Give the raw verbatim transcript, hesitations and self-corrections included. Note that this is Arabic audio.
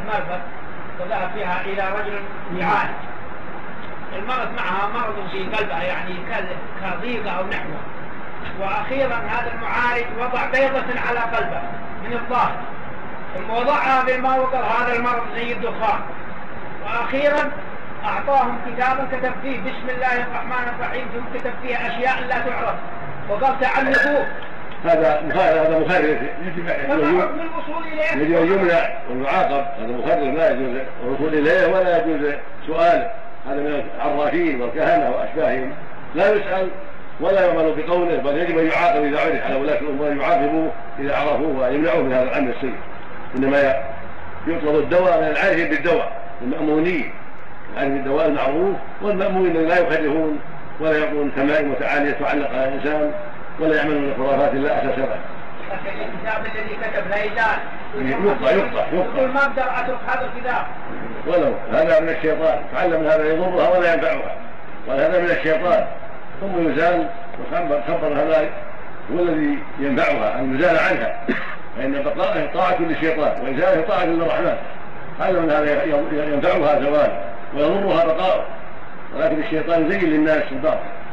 مرفق وذهب فيها إلى رجل يعالج. المرض معها مرض في قلبها يعني كضيقة أو نحوه، وأخيرا هذا المعالج وضع بيضة على قلبه من الظاهر، ثم وضعها بالماء وقال هذا المرض زي الدخان. وأخيرا أعطاهم كتابا كتب فيه بسم الله الرحمن الرحيم، ثم كتب فيه أشياء لا تعرف وقال تعلقوه. هذا هذا مخرر يجب أن يمنع ويعاقب. هذا مخرر لا يجوز الوصول إليه ولا يجوز سؤاله. هذا من العرافين والكهنة وأشباههم، لا يسأل ولا يعمل بقوله، بل يجب أن يعاقب إذا عرف على ولاة الأمور، يعاقبوه إذا عرفوه ويمنعوه من هذا العمل السيء. إنما يطلب الدواء من العارفين بالدواء، المأمونين العارفين بالدواء المعروف، والمأمونين الذين لا يخرفون ولا يقولون تمائم وتعالي تعلق على الإنسان ولا يعملون خرافات لا أساس لها. لكن الكتاب الذي كتب لا يزال يقطع يقطع يقول ما أقدر أترك هذا الكتاب ولو هذا من الشيطان، تعلم من هذا يضرها ولا ينفعها، وهذا من الشيطان ثم يزال. وخبر هذا هو الذي ينفعها أن يزال عنها، فإن بقائه طاعة للشيطان وإزاله طاعة للرحمن. هذا من هذا ينفعها زوال ويضرها بقاؤه، ولكن الشيطان يزين للناس الباطل.